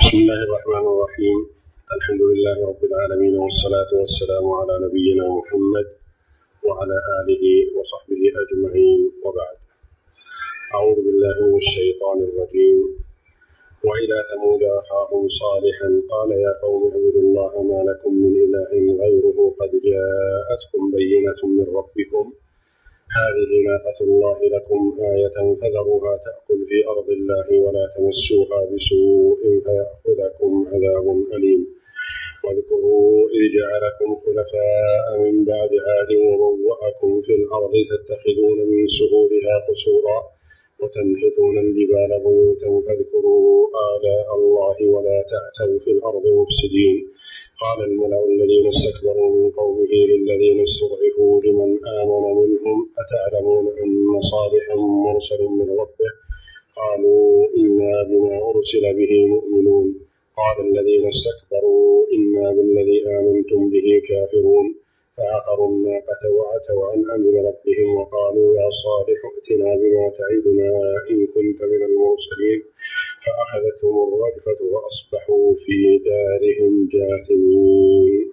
بسم الله الرحمن الرحيم. الحمد لله رب العالمين، والصلاة والسلام على نبينا محمد وعلى آله وصحبه أجمعين، وبعد. أعوذ بالله من الشيطان الرجيم. وإلى ثمود أخاهم صالحا قال يا قوم اعبدوا الله ما لكم من إله غيره قد جاءتكم بينة من ربكم هذه ناقة الله لكم آية فذروها تأكل في أرض الله ولا تمسوها بسوء فيأخذكم عذاب أليم. واذكروا إذ جعلكم خلفاء من بعد عاد وبوأكم في الأرض تتخذون من سهولها قصورا وتنحتون الجبال بيوتا فاذكروا آلاء الله ولا تعثوا في الأرض مفسدين. قال الملأ الذين استكبروا من قومه للذين استضعفوا لمن آمن منهم أتعلمون أن صالحا مرسل من ربه؟ قالوا إنا بما أرسل به مؤمنون. قال الذين استكبروا إنا بالذي آمنتم به كافرون. فعقروا الناقة وعتوا عن أمر ربهم وقالوا يا صالح ائتنا بما تعدنا إن كنت من المرسلين. فأخذتهم الرجفة وأصبحوا في دارهم جاثمين.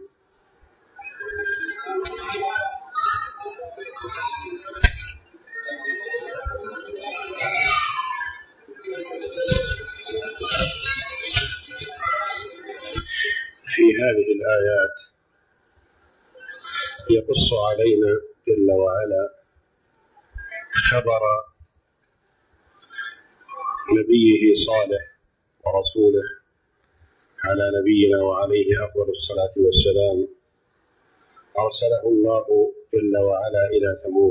في هذه الآيات يقص علينا جل وعلا خبر نبيه صالح ورسوله على نبينا وعليه أفضل الصلاة والسلام. أرسله الله جل وعلا إلى ثمود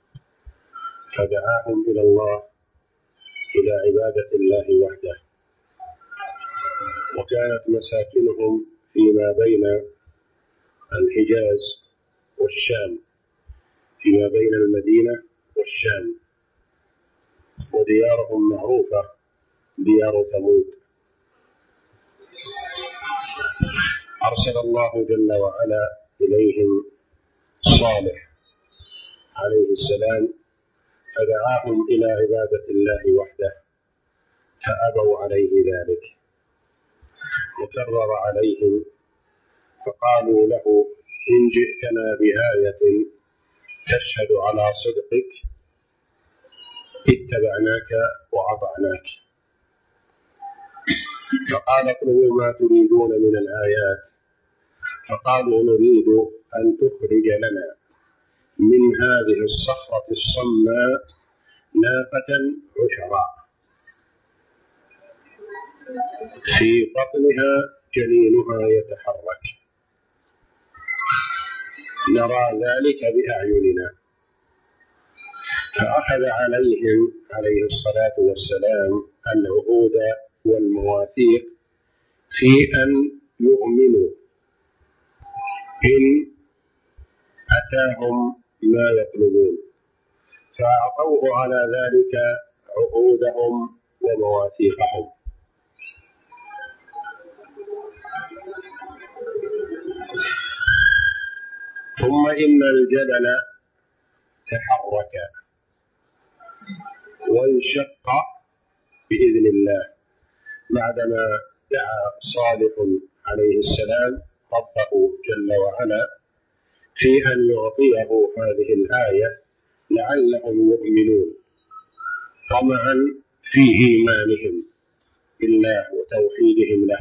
فدعاهم إلى الله، إلى عبادة الله وحده. وكانت مساكنهم فيما بين الحجاز والشام، فيما بين المدينة والشام، وديارهم معروفة ديار ثمود. أرسل الله جل وعلا إليهم صالح عليه السلام فدعاهم إلى عبادة الله وحده فأبوا عليه ذلك، وكرر عليهم فقالوا له إن جئتنا بآية تشهد على صدقك اتبعناك وأطعناك. فقال اطلبوا ما تريدون من الآيات. فقالوا نريد أن تخرج لنا من هذه الصخرة الصماء ناقة عشراء في بطنها جنينها يتحرك نرى ذلك بأعيننا. فأخذ عليهم عليه الصلاة والسلام العهود والمواثيق في أن يؤمنوا إن أتاهم ما يطلبون، فأعطوه على ذلك عهودهم ومواثيقهم. ثم إن الجبل تحرك وانشق بإذن الله بعدما دعا صالح عليه السلام ربه جل وعلا في أن يعطيه هذه الآية لعلهم يؤمنون طمعا في إيمانهم بالله وتوحيدهم له.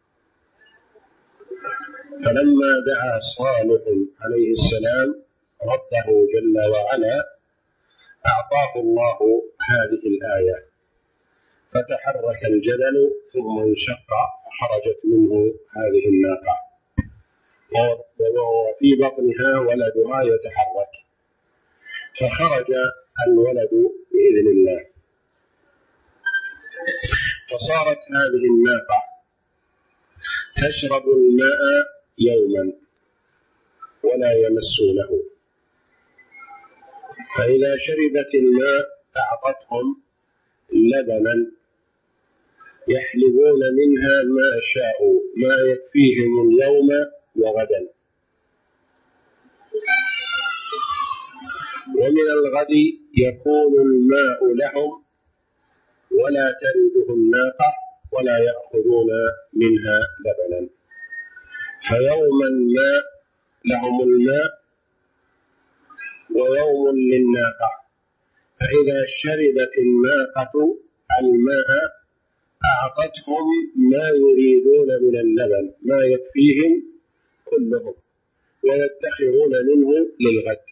فلما دعا صالح عليه السلام ربه جل وعلا أعطاه الله هذه الآية، فتحرك الجبل ثم انشق فخرجت منه هذه الناقة، وفي بطنها ولدها يتحرك، فخرج الولد بإذن الله. فصارت هذه الناقة تشرب الماء يوما ولا يمسونه، فإذا شربت الماء أعطتهم لبنا يحلبون منها ما شاءوا ما يكفيهم اليوم وغدا، ومن الغد يكون الماء لهم ولا ترده الناقة ولا يأخذون منها لبنا. فيوما ما لهم الماء ويوم للناقة، فإذا شربت الناقة الماء أعطتهم ما يريدون من اللبن، ما يكفيهم كلهم، ويدخرون منه للغد.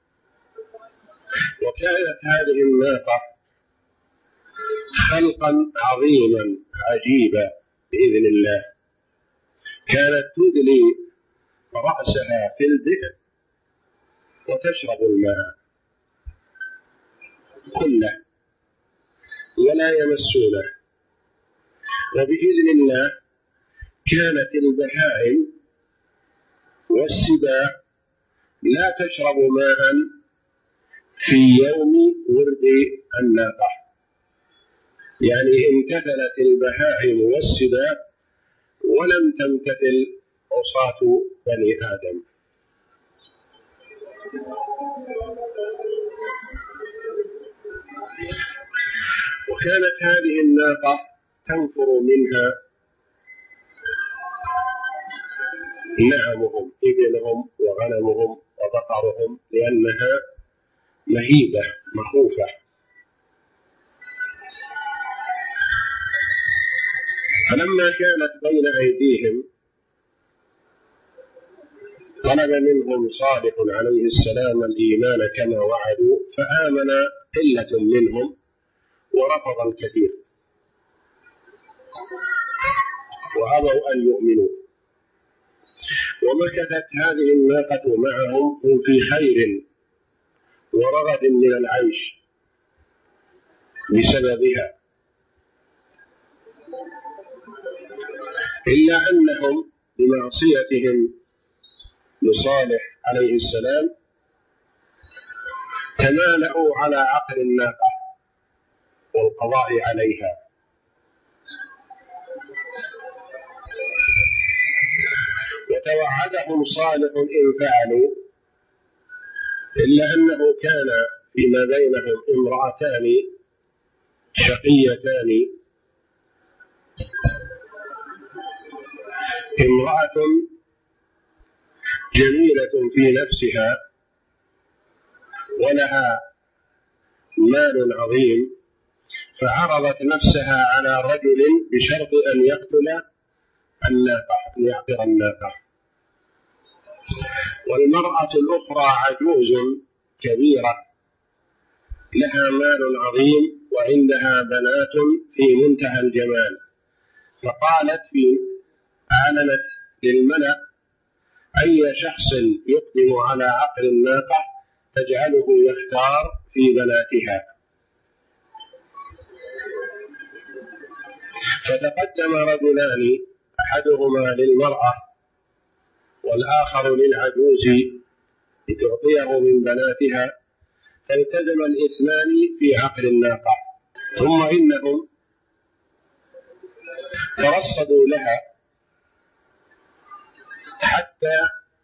وكانت هذه الناقة خلقا عظيما عجيبا بإذن الله، كانت تدلي رأسها في البئر وتشرب الماء كله ولا يمسونه. وبإذن الله كانت البهائم والسباع لا تشرب ماء في يوم ورد الناقة، يعني امتثلت البهائم والسباع ولم تمتثل عصاة بني آدم. وكانت هذه الناقة تنفر منها نعمهم، إبلهم وغنمهم وبقرهم، لأنها مهيبة مخوفة. فلما كانت بين أيديهم طلب منهم صالح عليه السلام الإيمان كما وعدوا، فآمن قلة منهم ورفض الكثير وأبوا أن يؤمنوا. ومكثت هذه الناقة معهم في خير ورغد من العيش بسببها، إلا أنهم بمعصيتهم لصالح عليه السلام تمالأوا على عقر الناقة والقضاء عليها، وتوعدهم صالح إن فعلوا، إلا أنه كان فيما بينهم امرأتان شقيتان، امرأة جميلة في نفسها ولها مال عظيم، فعرضت نفسها على رجل بشرط أن يقتل الناقة، أن يعقر الناقة. والمرأة الأخرى عجوز كبيرة لها مال عظيم وعندها بنات في منتهى الجمال، فقالت أعلنت للملأ أي شخص يقدم على عقر الناقة تجعله يختار في بناتها. فتقدم رجلان، أحدهما للمرأة والآخر للعجوز لتعطيه من بناتها، فالتزم الاثنان في عقر الناقة. ثم إنهم ترصدوا لها حتى،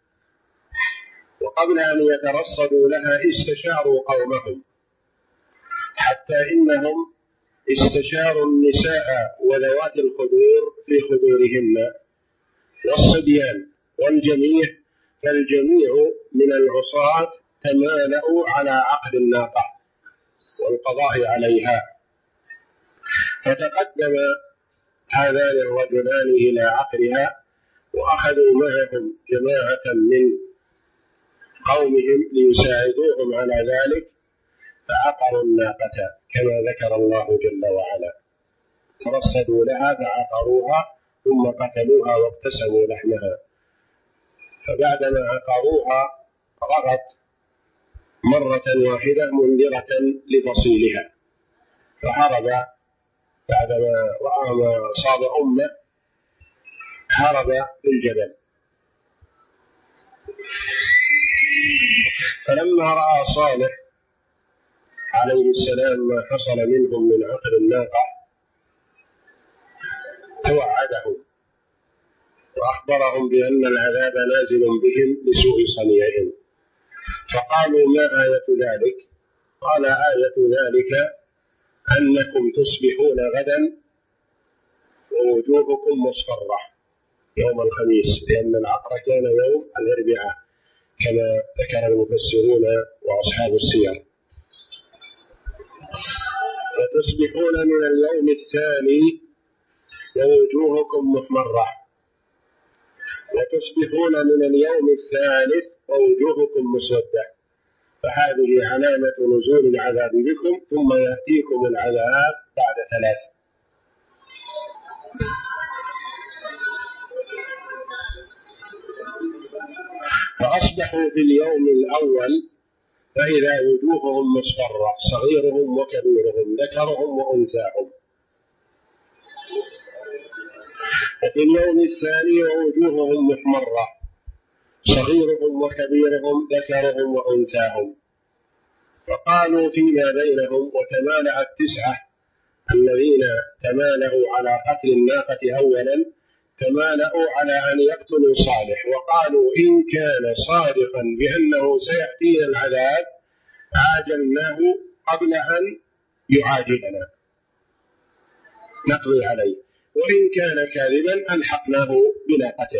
وقبل أن يترصدوا لها استشاروا قومهم، حتى إنهم استشاروا النساء وذوات الخدور في خدورهن والصبيان والجميع، فالجميع من العصاة تمالأوا على عقد الناقة والقضاء عليها. فتقدم هذان الرجلان إلى عقرها، وأخذوا معهم جماعة من قومهم ليساعدوهم على ذلك، فعقروا الناقة كما ذكر الله جل وعلا، ترصدوا لها فعقروها ثم قتلوها واقتسموا لحمها. فبعدما عقروها رغت مرة واحدة منذرة لفصيلها، فهرب بعدما رأى ما أصاب أمه، هرب في الجبل. فلما رأى صالح عليه السلام ما حصل منهم من عقر الناقة توعدهم وأخبرهم بأن العذاب نازل بهم بسوء صنيعهم. فقالوا ما آية ذلك؟ قال آية ذلك أنكم تصبحون غدا ووجوهكم مصفرة يوم الخميس، لأن العقرة كان يوم الأربعاء كما ذكر المفسرون وأصحاب السير. وتصبحون من اليوم الثاني ووجوهكم محمرة، وتصبحون من اليوم الثالث ووجوهكم مسودة، فهذه علامة نزول العذاب بكم، ثم يأتيكم العذاب بعد 3. فأصبحوا في اليوم الأول فإذا وجوههم مصفرة، صغيرهم وكبيرهم، ذكرهم وأنثاهم. وفي اليوم الثاني ووجوههم محمرة، صغيرهم وكبيرهم، ذكرهم وأنثاهم. فقالوا فيما بينهم، وتمالأ 9 الذين تمالأوا على قتل الناقة أولا تمالأوا على أن يقتلوا صالح، وقالوا إن كان صادقا بأنه سيأتينا العذاب عاجلناه قبل أن يعاجلنا نقضي عليه، وإن كان كاذبا ألحقناه بناقته.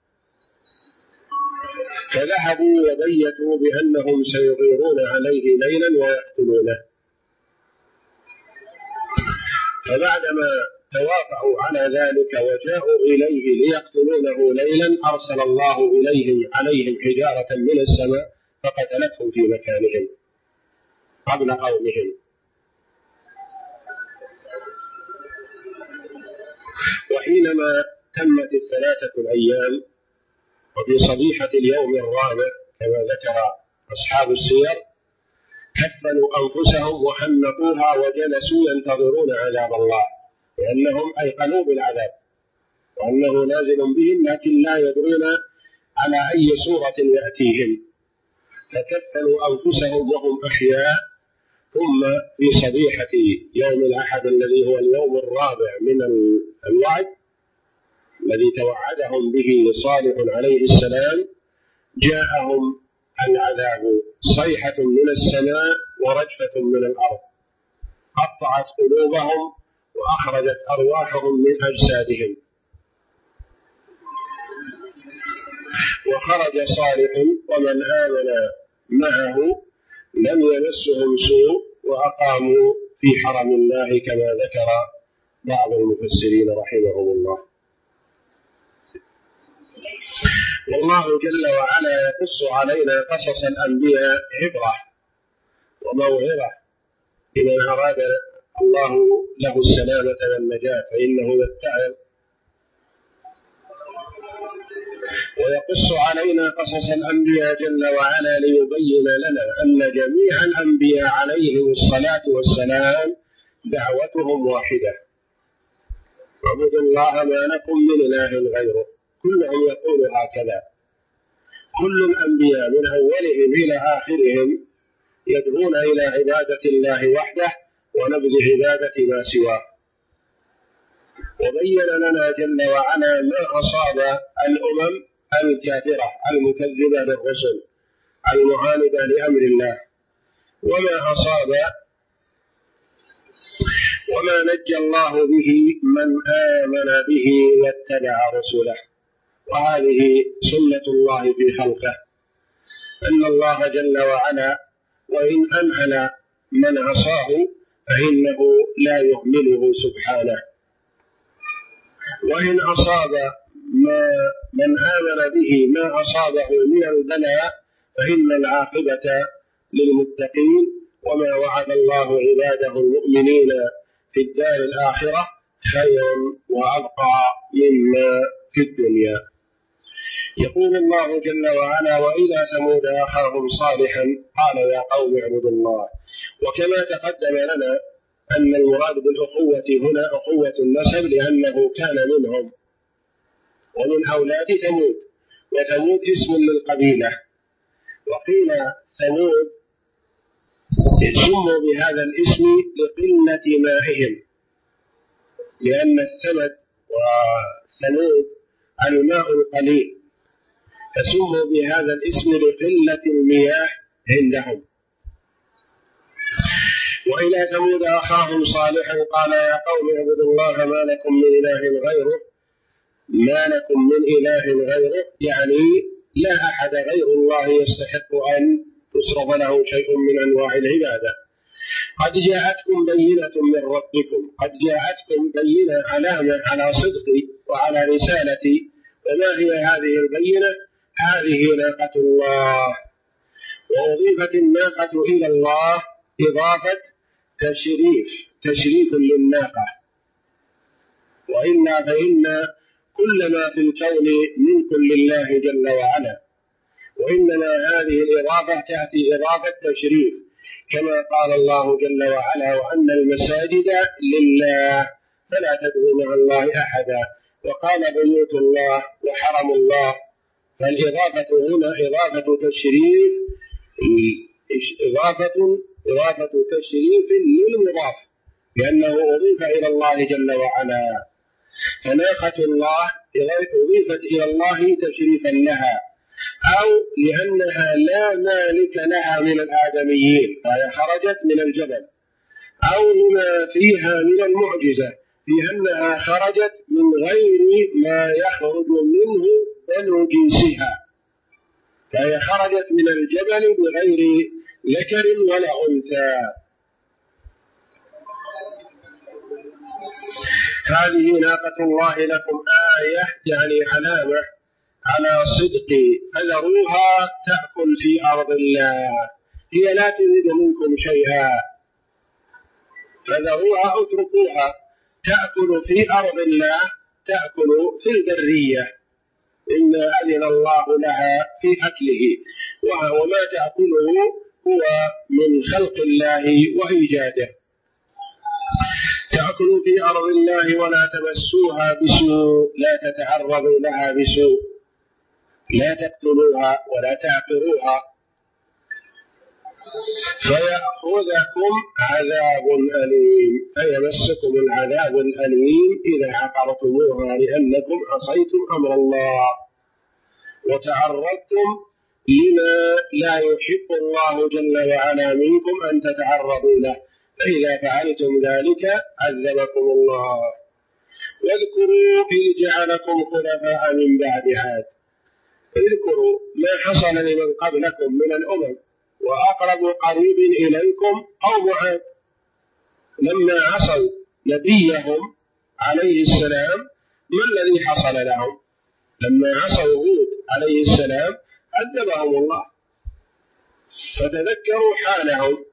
فذهبوا وبيتوا بأنهم سيغيرون عليه ليلا ويقتلونه. فبعدما توافقوا على ذلك وجاءوا إليه ليقتلونه ليلا أرسل الله عليهم حجارة من السماء فقتلتهم في مكانهم قبل قومهم. وحينما تمت 3 الأيام وفي صبيحة اليوم الرابع كما ذكر أصحاب السير كفلوا أنفسهم وحنطوها وجلسوا ينتظرون عذاب الله، لأنهم أيقنوا بالعذاب وأنه نازل بهم، لكن لا يدرون على أي صورة يأتيهم. فكفلوا أنفسهم وهم أحياء. ثم في صبيحة يوم الأحد الذي هو اليوم الرابع من الوعد الذي توعدهم به صالح عليه السلام جاءهم العذاب صيحة من السماء ورجفة من الأرض، قطعت قلوبهم وأخرجت أرواحهم من أجسادهم. وخرج صالح ومن آمن معه لم يمسهم سوء وأقاموا في حرم الله كما ذكر بعض المفسرين رحمهم الله. والله جل وعلا يقص علينا قصص الأنبياء عبرة وموعظة لمن أراد الله له السلامة والنجاة، فإنه يتعظ. ويقص علينا قصص الأنبياء جل وعلا ليبين لنا أن جميع الأنبياء عليهم الصلاة والسلام دعوتهم واحدة: اعبدوا الله ما لكم من إله غيره. كلهم يقول هكذا، كل الأنبياء من أولهم إلى آخرهم يدعون إلى عبادة الله وحده ونبذ عبادة ما سواه. وبين لنا جل وعلا ما أصاب الأمم الكافرة المكذبة للرسل المعاندة لأمر الله، وما نجى الله به من آمن به واتبع رسله. وهذه سنة الله في خلقه، أن الله جل وعلا وإن أمهل من عصاه فإنه لا يهمله سبحانه، وإن أصاب من آمن به ما أصابه من البلاء فإن العاقبة للمتقين. وما وعد الله عباده المؤمنين في الدار الآخرة خير وأبقى مما في الدنيا. يقول الله جل وعلا: وإلى ثمود أخاهم صالحا قال يا قوم اعبدوا الله. وكما تقدم لنا أن المراد بالأخوة هنا أخوة النسب، لأنه كان منهم ومن أولاد ثمود، وثمود اسم للقبيلة. وقيل ثمود سموا بهذا الاسم لقلة مائهم، لأن الثمد وثمود الماء القليل، فسموا بهذا الاسم لقلة المياه عندهم. وإلى ثمود أخاهم صالحا قال يا قوم اعبدوا الله ما لكم من إله غيره، يعني لا أحد غير الله يستحق أن يصرف له شيء من أنواع العبادة. قد جاءتكم بينة من ربكم، قد جاءتكم بينة علامة على صدقي وعلى رسالتي. وما هي هذه البينة؟ هذه ناقة الله. وأضيفت الناقة إلى الله إضافة تشريف للناقة، وإلا فإن كل ما في الكون ملك لله جل وعلا، وإنما هذه الإضافة تأتي إضافة تشريف، كما قال الله جل وعلا وأن المساجد لله فلا تدعوا مع الله أحدا، وقال بيوت الله وحرم الله. فالإضافة هنا إضافة تشريف، إضافة تشريف للمضاف، لأنه أضيف إلى الله جل وعلا. فناقة الله أضيفت إلى الله تشريفا لها، أو لأنها لا مالك لها من الآدميين فهي خرجت من الجبل، أو لما فيها من المعجزة في أنها خرجت من غير ما يخرج منه بنو جنسها، فهي خرجت من الجبل بغير ذكر ولا أنثى. هذه ناقة الله لكم آية، يعني علامة على صدقي، فذروها تأكل في أرض الله، هي لا تريد منكم شيئا، فذروها اتركوها تأكل في أرض الله، تأكل في البرية إن أذن الله لها في أكله، وما تأكله هو من خلق الله وإيجاده. تأكل في أرض الله ولا تمسوها بسوء، لا تتعرضوا لها بسوء، لا تقتلوها ولا تعقروها، فيأخذكم عذاب أليم، فيمسكم العذاب الأليم إذا عقرتموها، لأنكم عصيتم أمر الله وتعرضتم لما لا يحب الله جل وعلا منكم أن تتعرضوا له، فإذا فعلتم ذلك عذبكم الله. واذكروا إذ جعلكم خلفاء من بعد عاد، اذكروا ما حصل لمن قبلكم من الأمم، وأقرب قريب إليكم قوم عاد، لما عصوا نبيهم عليه السلام ما الذي حصل لهم؟ لما عصوا هود عليه السلام عذبهم الله، فتذكروا حالهم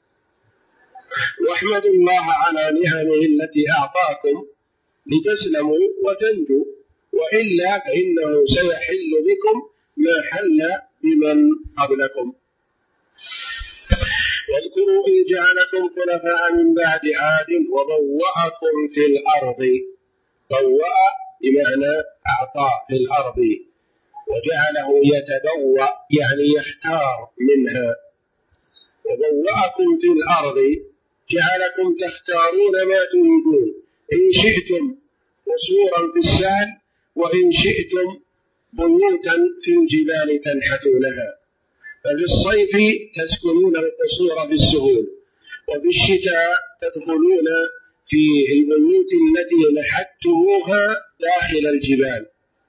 واحمدوا الله على نعمه التي أعطاكم لتسلموا وتنجوا، وإلا فإنه سيحل بكم ما حل بمن قبلكم. واذكروا إذ جعلكم خلفاء من بعد عاد وبوأكم في الأرض، بوأ بمعنى أعطى في الأرض، وجعله يتبوأ يعني يختار منها. وبوأكم في الأرض جعلكم تختارون ما تريدون، إن شئتم قصورا في السهل، وإن شئتم بيوتا في الجبال تنحتونها. ففي الصيف تسكنون القصور في السهول، وفي الشتاء تدخلون في البيوت التي نحتموها داخل الجبال.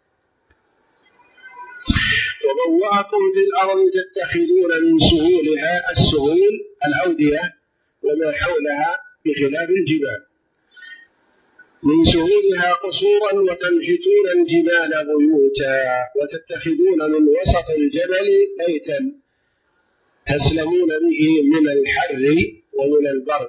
وبوأكم في الأرض تتخذون من سهولها، السهول الأودية وما حولها بخلاف الجبال، من سهولها قصورا وتنحتون الجبال بيوتا، وتتخذون من وسط الجبل بيتا تسلمون به من الحر ومن البرد.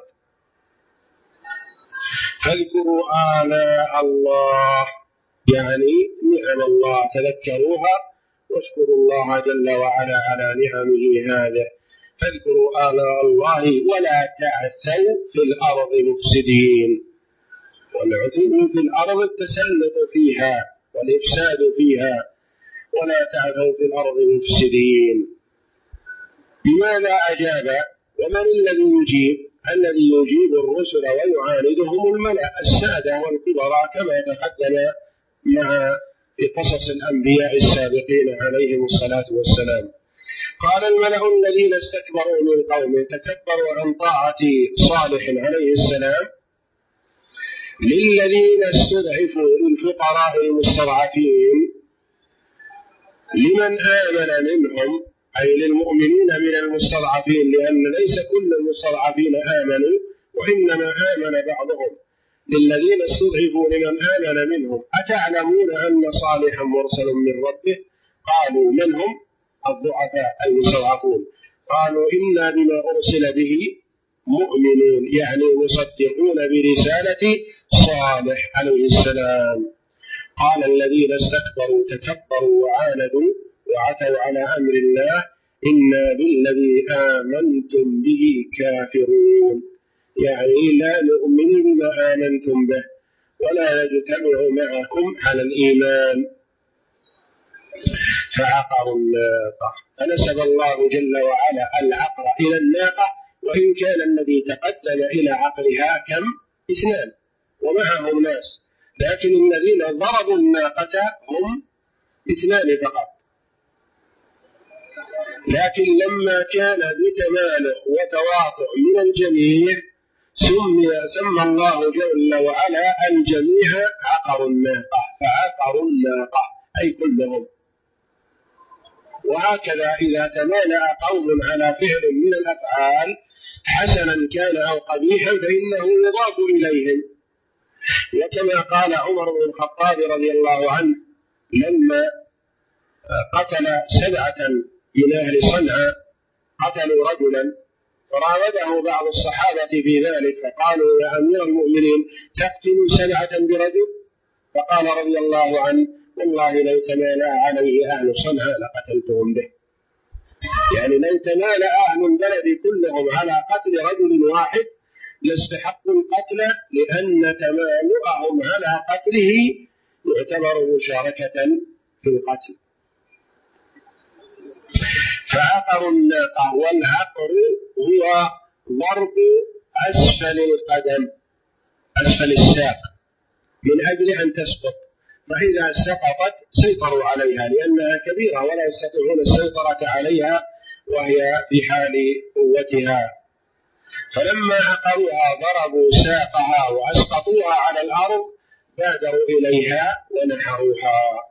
فاذكروا آلاء الله، يعني نعم الله تذكروها، واشكروا الله جل وعلا على نعمه هذا. فاذكروا آلاء الله ولا تعثوا في الأرض مفسدين. والعثو في الأرض التسلط فيها والإفساد فيها، ولا تعثوا في الأرض مفسدين. بماذا أجاب؟ ومن الذي يجيب؟ الذي يجيب الرسل ويعاندهم الملأ السادة والكبراء، كما تقدم مع قصص الأنبياء السابقين عليهم الصلاة والسلام. قال الملأ الذين استكبروا من قومه تكبروا عن طاعة صالح عليه السلام للذين استضعفوا للفقراء المستضعفين لمن آمن منهم، أي للمؤمنين من المستضعفين، لأن ليس كل المستضعفين آمنوا وإنما آمن بعضهم. للذين استضعفوا لمن آمن منهم أتعلمون أن صالحا مرسل من ربه؟ قالوا من هم؟ الضعفاء المستضعفون. قالوا إنا بما أرسل به مؤمنون، يعني مصدقون برسالة صالح عليه السلام. قال الذين استكبروا تكبروا وعاندوا وعتوا على أمر الله إنا بالذي آمنتم به كافرون، يعني لا نؤمن بما آمنتم به ولا نجتمع معكم على الإيمان. فعقروا الناقة، فنسب الله جل وعلا العقر إلى الناقة، وإن كان الذي تقدم إلى عقرها كم؟ 2 ومعهم ناس، لكن الذين ضربوا الناقة هم 2 فقط. لكن لما كان بتمالؤ وتواطؤ من الجميع سمى الله جل وعلا الجميع عقروا الناقة، فعقروا الناقة أي كلهم. وهكذا إذا تمالأ قوم على فعل من الأفعال حسنا كان أو قبيحا فإنه يضاف إليهم. وكما قال عمر بن الخطاب رضي الله عنه لما قتل 7 من أهل صنعاء، قتلوا رجلا، فراوده بعض الصحابة في ذلك فقالوا يا أمير المؤمنين تقتل 7 برجل؟ فقال رضي الله عنه والله لو تمالأ عليه أهل صنعاء لقتلتهم به. يعني لو تمالأ أهل البلد كلهم على قتل رجل واحد لاستحقوا القتل، لأن تمالؤهم على قتله يعتبر مشاركة في القتل. فعقروا الناقة، والعقر هو ضرب أسفل القدم، أسفل الساق، من أجل أن تسقط، فإذا سقطت سيطروا عليها لأنها كبيرة ولا يستطيعون السيطرة عليها وهي في حال قوتها. فلما عقروها ضربوا ساقها وأسقطوها على الأرض بادروا إليها ونحروها.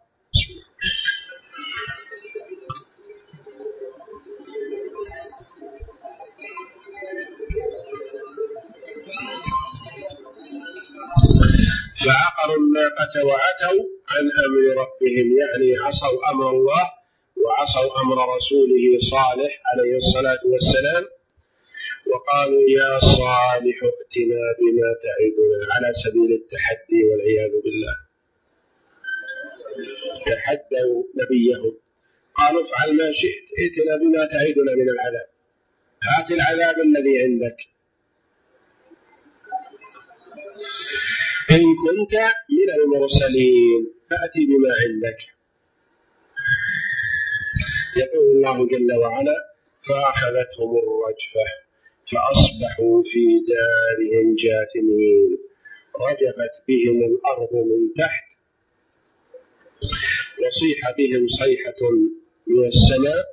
فعقروا الناقة وعتوا عن أمر ربهم، يعني عصوا أمر الله وعصوا أمر رسوله صالح عليه الصلاة والسلام، وقالوا يا صالح ائتنا بما تعدنا، على سبيل التحدي والعياذ بالله. تحدوا نبيهم قالوا افعل ما شئت، ائتنا بما تعدنا من العذاب، هات العذاب الذي عندك إن كنت من المرسلين، فأتي بما عندك. يقول الله جل وعلا فأخذتهم الرجفة فأصبحوا في دارهم جاثمين، رجفت بهم الأرض من تحت وصيح بهم صيحة من السماء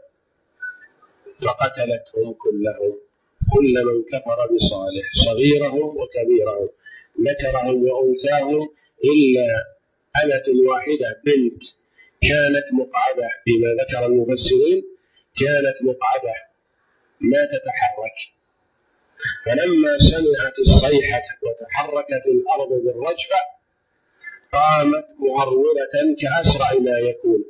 فقتلتهم كلهم، كل من كفر بصالح، صغيرهم وكبيرهم، ذكرهم وأنثاهم، إلا أمة واحدة بنت كانت مقعدة، بما ذكر المفسرين كانت مقعدة ما تتحرك، فلما سمعت الصيحة وتحركت الأرض بالرجفة قامت مهرولة كأسرع ما يكون،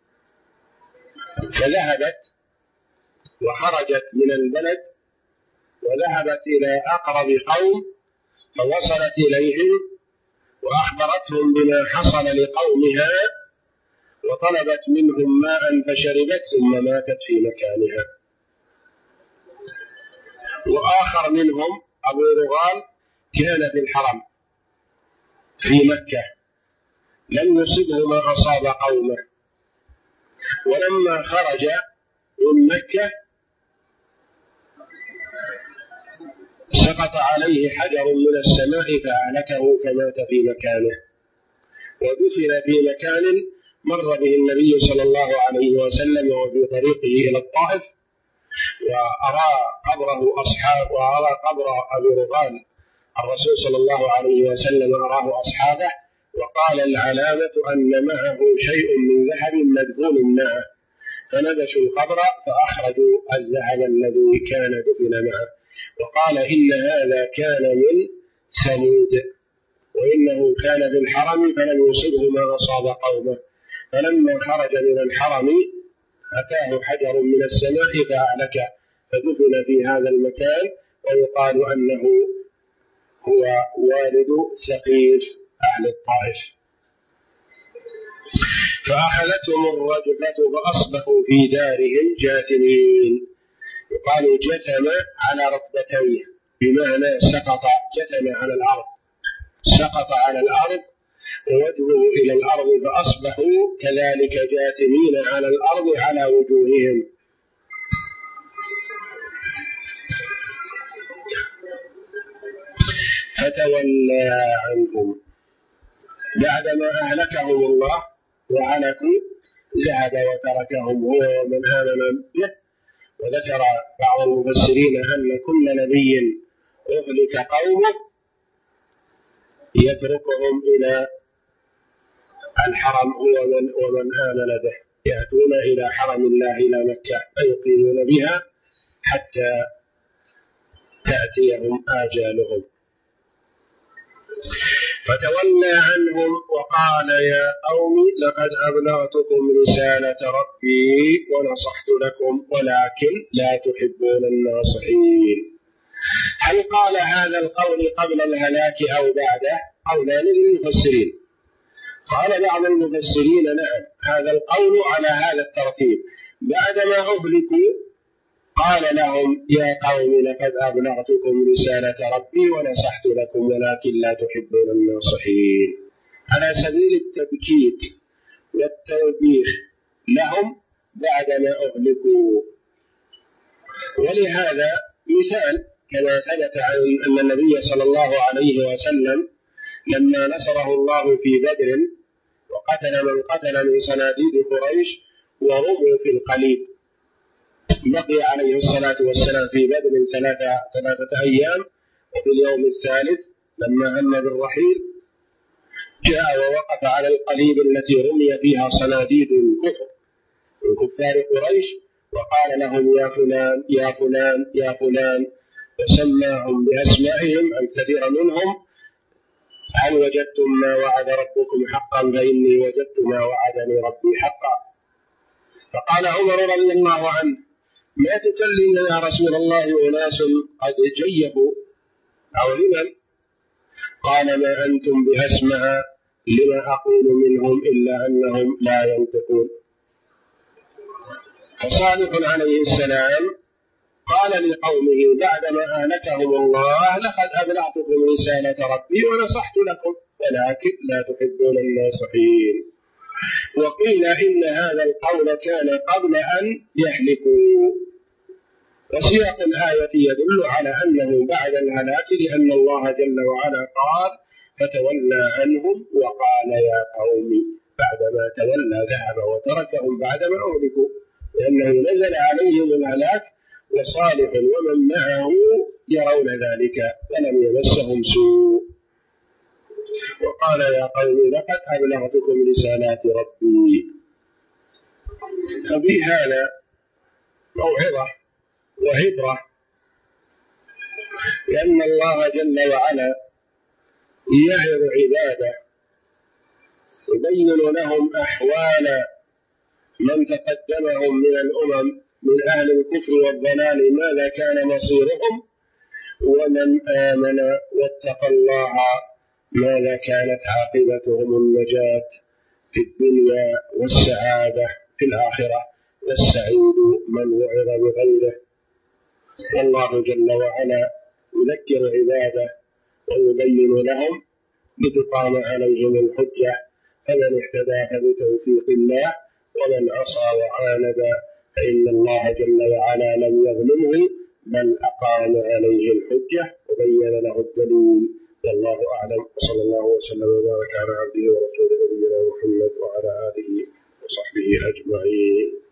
فذهبت وخرجت من البلد وذهبت إلى أقرب قوم فوصلت إليهم وأخبرتهم بما حصل لقومها وطلبت منهم ماء فشربت ثم ماتت في مكانها. وآخر منهم أبو رغال كان في الحرم في مكة لم يصبه ما أصاب قومه، ولما خرج من مكة سقط عليه حجر من السماء فأهلكه فمات في مكانه، ودفن في مكان مر به النبي صلى الله عليه وسلم وفي طريقه إلى الطائف وأرى قبر أبي رغال الرسول صلى الله عليه وسلم أراه أصحابه، وقال العلامة أن معه شيء من ذهب مدفون معه، فنبشوا القبر فأخرجوا الذهب الذي كان دفن معه، وقال إن هذا كان من ثمود، وإنه كان بالحرم فلم يصبه ما أصاب قومه، فلما خرج من الحرم أتاه حجر من السماء فأهلكه، فدفن في هذا المكان، ويقال أنه هو والد ثقيف أهل الطائف. فأخذتهم الرجفة فأصبحوا في دارهم جاثمين. يقال جثم على ركبتيه، بمعنى سقط، جثم على الأرض، سقط على الأرض ووجهه إلى الأرض، فأصبحوا كذلك جاثمين على الأرض على وجوههم. فتولى عنهم بعدما أهلكهم الله وهلكوا، ذهب وتركهم هو ومن آمن به. وذكر بعض المفسرين أن كل نبي أهلك قومه يتركهم إلى الحرم هو ومن آمن به، يأتون إلى حرم الله إلى مكة فيقيمون بها حتى تأتيهم آجالهم. فتولى عنهم وقال يا قوم لقد أبلغتكم رسالة ربي ونصحت لكم ولكن لا تحبون الناصحين. هل قال هذا القول قبل الهلاك أو بعده؟ قولان للمفسرين. قال بعض المفسرين نعم، هذا القول على هذا الترتيب، بعدما أهلكوا قال لهم يا قوم لقد أبلغتكم رسالة ربي ونصحت لكم ولكن لا تحبون الناصحين، على سبيل التبكيت والتوبيخ لهم بعدما أهلكوا. ولهذا مثال كما ثبت أن النبي صلى الله عليه وسلم لما نصره الله في بدر وقتل من قتل من صناديد قريش ورموا في القليب، بقي عليه الصلاة والسلام في بدر ثلاثة أيام، وفي اليوم الثالث لما هم بالرحيل جاء ووقف على القليب التي رمي فيها صناديد الكفر من كفار قريش، وقال لهم يا فلان يا فلان يا فلان، وسماهم بأسمائهم الكثير منهم. هل وجدتم ما وعد ربكم حقا؟ فإني وجدت ما وعدني ربي حقا. فقال عمر رضي الله عنه ما تكلم يا رسول الله أناس قد جيبوا أو لمن؟ قال ما أنتم بأسمع لما أقول منهم إلا أنهم لا ينطقون. فصالح عليه السلام قال لقومه بعدما أهلكهم الله لقد أبلغتكم رسالة ربي ونصحت لكم ولكن لا تحبون الناصحين. وقيل إن هذا القول كان قبل أن يهلكوا، وسياق الآية يدل على أنه بعد الهلاك، لأن الله جل وعلا قال فتولى عنهم وقال يا قوم، بعدما تولى ذهب وتركهم بعدما أهلكوا، لأنه نزل عليهم الهلاك وصالح ومن معه يرون ذلك ولم يمسهم سوء. وقال يا قوم لقد أبلغتكم رسالات ربي. ففي هذا موعظة وعبرة، لأن الله جل وعلا يعظ عباده، يبين لهم أحوال من تقدمهم من الأمم من أهل الكفر والضلال ماذا كان مصيرهم، ومن آمن واتقى الله ماذا كانت عاقبتهم النجاة في الدنيا والسعادة في الآخرة، والسعيد من وعظ بغيره. والله جل وعلا يذكر عباده ويبين لهم لتقام عليهم الحجة، فمن اهتدى فبتوفيق الله ومن عصى وعاند فإن الله جل وعلا لم يظلمه بل أقام عليه الحجة وبين له الدليل. والله أعلم، وصلى الله وسلم وبارك على عبده ورسوله نبينا محمد وعلى آله وصحبه أجمعين.